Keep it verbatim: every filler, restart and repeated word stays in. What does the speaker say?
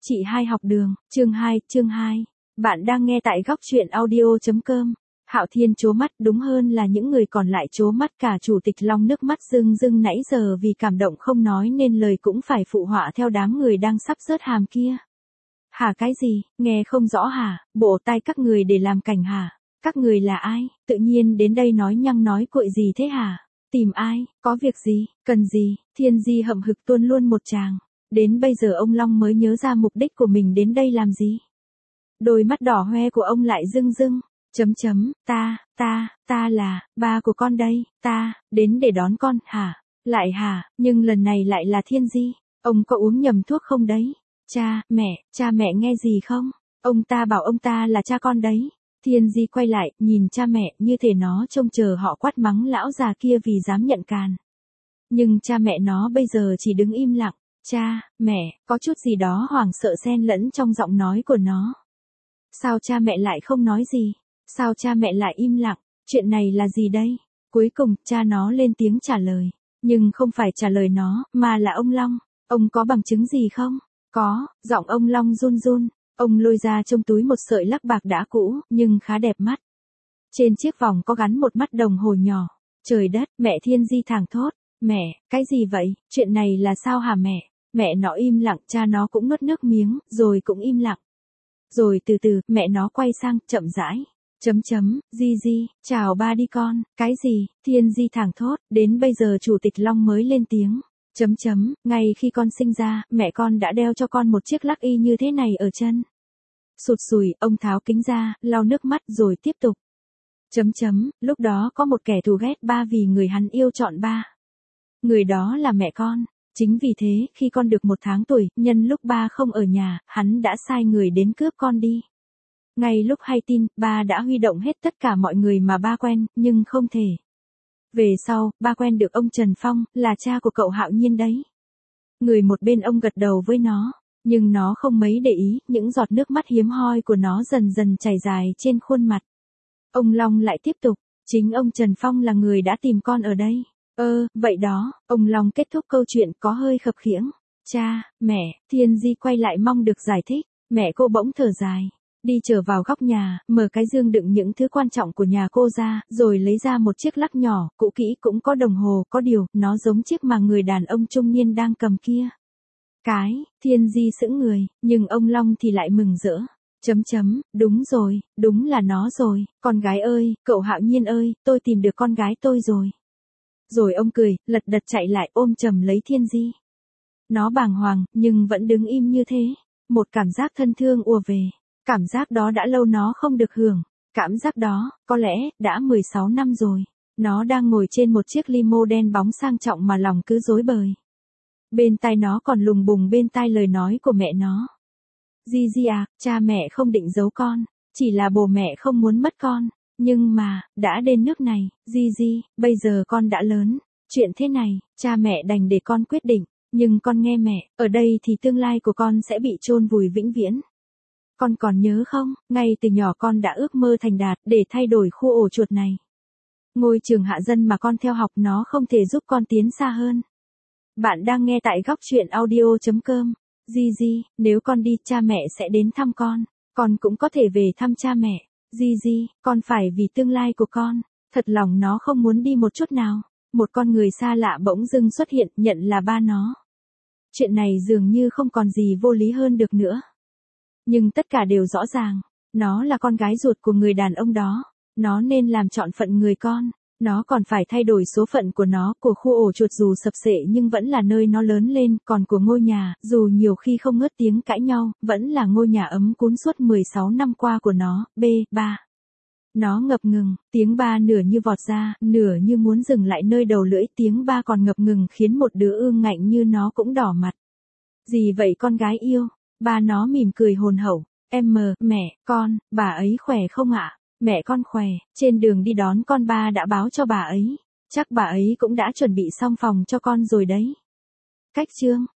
Chị hai học đường, chương hai, chương hai. Bạn đang nghe tại góc truyện audio chấm com. Hạo Thiên trố mắt, đúng hơn là những người còn lại trố mắt, cả Chủ tịch Long nước mắt rưng rưng nãy giờ vì cảm động không nói nên lời cũng phải phụ họa theo đám người đang sắp rớt hàm kia. Hả cái gì, nghe không rõ hả, bộ tai các người để làm cảnh hả? Các người là ai, tự nhiên đến đây nói nhăng nói cuội gì thế hả? Tìm ai, có việc gì, cần gì? Thiên Di hậm hực tuôn luôn một tràng. Đến bây giờ ông Long mới nhớ ra mục đích của mình đến đây làm gì. Đôi mắt đỏ hoe của ông lại rưng rưng, chấm chấm, ta, ta, ta là, ba của con đây, ta, đến để đón con, hả, lại hả, nhưng lần này lại là Thiên Di, ông có uống nhầm thuốc không đấy, cha, mẹ, cha mẹ nghe gì không, ông ta bảo ông ta là cha con đấy. Thiên Di quay lại, nhìn cha mẹ như thể nó trông chờ họ quát mắng lão già kia vì dám nhận càn. Nhưng cha mẹ nó bây giờ chỉ đứng im lặng. Cha, mẹ, có chút gì đó hoảng sợ xen lẫn trong giọng nói của nó. Sao cha mẹ lại không nói gì? Sao cha mẹ lại im lặng? Chuyện này là gì đây? Cuối cùng, cha nó lên tiếng trả lời. Nhưng không phải trả lời nó, mà là ông Long. Ông có bằng chứng gì không? Có, giọng ông Long run run. Ông lôi ra trong túi một sợi lắc bạc đã cũ, nhưng khá đẹp mắt. Trên chiếc vòng có gắn một mắt đồng hồ nhỏ. Trời đất, mẹ Thiên Di thảng thốt. Mẹ, cái gì vậy? Chuyện này là sao hả mẹ? Mẹ nó im lặng, cha nó cũng nuốt nước miếng, rồi cũng im lặng. Rồi từ từ, mẹ nó quay sang, chậm rãi. Chấm chấm, Di Di, chào ba đi con, cái gì, Thiên Di thảng thốt, đến bây giờ Chủ tịch Long mới lên tiếng. Chấm chấm, ngay khi con sinh ra, mẹ con đã đeo cho con một chiếc lắc y như thế này ở chân. Sụt sùi, ông tháo kính ra, lau nước mắt rồi tiếp tục. Chấm chấm, lúc đó có một kẻ thù ghét ba vì người hắn yêu chọn ba. Người đó là mẹ con. Chính vì thế, khi con được một tháng tuổi, nhân lúc ba không ở nhà, hắn đã sai người đến cướp con đi. Ngay lúc hay tin, ba đã huy động hết tất cả mọi người mà ba quen, nhưng không thể. Về sau, ba quen được ông Trần Phong, là cha của cậu Hạo Nhiên đấy. Người một bên ông gật đầu với nó, nhưng nó không mấy để ý, những giọt nước mắt hiếm hoi của nó dần dần chảy dài trên khuôn mặt. Ông Long lại tiếp tục, chính ông Trần Phong là người đã tìm con ở đây. Ơ, vậy đó, ông Long kết thúc câu chuyện có hơi khập khiễng. Cha, mẹ, Thiên Di quay lại mong được giải thích. Mẹ cô bỗng thở dài. Đi trở vào góc nhà, mở cái dương đựng những thứ quan trọng của nhà cô ra, rồi lấy ra một chiếc lắc nhỏ, cũ kỹ cũng có đồng hồ, có điều, nó giống chiếc mà người đàn ông trung niên đang cầm kia. Cái, Thiên Di sững người, nhưng ông Long thì lại mừng rỡ. Chấm chấm, đúng rồi, đúng là nó rồi, con gái ơi, cậu Hạo Nhiên ơi, tôi tìm được con gái tôi rồi. Rồi ông cười, lật đật chạy lại ôm chầm lấy Thiên Di. Nó bàng hoàng, nhưng vẫn đứng im như thế. Một cảm giác thân thương ùa về. Cảm giác đó đã lâu nó không được hưởng. Cảm giác đó, có lẽ, đã mười sáu năm rồi. Nó đang ngồi trên một chiếc limo đen bóng sang trọng mà lòng cứ rối bời. Bên tai nó còn lùng bùng bên tai lời nói của mẹ nó. Di Di à, cha mẹ không định giấu con. Chỉ là bố mẹ không muốn mất con. Nhưng mà, đã đến nước này, Di Di, bây giờ con đã lớn. Chuyện thế này, cha mẹ đành để con quyết định. Nhưng con nghe mẹ, ở đây thì tương lai của con sẽ bị chôn vùi vĩnh viễn. Con còn nhớ không, ngay từ nhỏ con đã ước mơ thành đạt để thay đổi khu ổ chuột này. Ngôi trường hạ dân mà con theo học nó không thể giúp con tiến xa hơn. Bạn đang nghe tại góc truyện audio chấm com. Di Di, nếu con đi, cha mẹ sẽ đến thăm con. Con cũng có thể về thăm cha mẹ. Di Di, con phải vì tương lai của con. Thật lòng nó không muốn đi một chút nào. Một con người xa lạ bỗng dưng xuất hiện, nhận là ba nó. Chuyện này dường như không còn gì vô lý hơn được nữa. Nhưng tất cả đều rõ ràng. Nó là con gái ruột của người đàn ông đó. Nó nên làm trọn phận người con. Nó còn phải thay đổi số phận của nó, của khu ổ chuột dù sập sệ nhưng vẫn là nơi nó lớn lên, còn của ngôi nhà, dù nhiều khi không ngớt tiếng cãi nhau, vẫn là ngôi nhà ấm cún suốt mười sáu năm qua của nó, b, ba. Nó ngập ngừng, tiếng ba nửa như vọt ra, nửa như muốn dừng lại nơi đầu lưỡi, tiếng ba còn ngập ngừng khiến một đứa ương ngạnh như nó cũng đỏ mặt. Gì vậy con gái yêu? Ba nó mỉm cười hồn hậu, em mờ, mẹ, con, bà ấy khỏe không ạ? Mẹ con khỏe, trên đường đi đón con ba đã báo cho bà ấy. Chắc bà ấy cũng đã chuẩn bị xong phòng cho con rồi đấy. Cách chương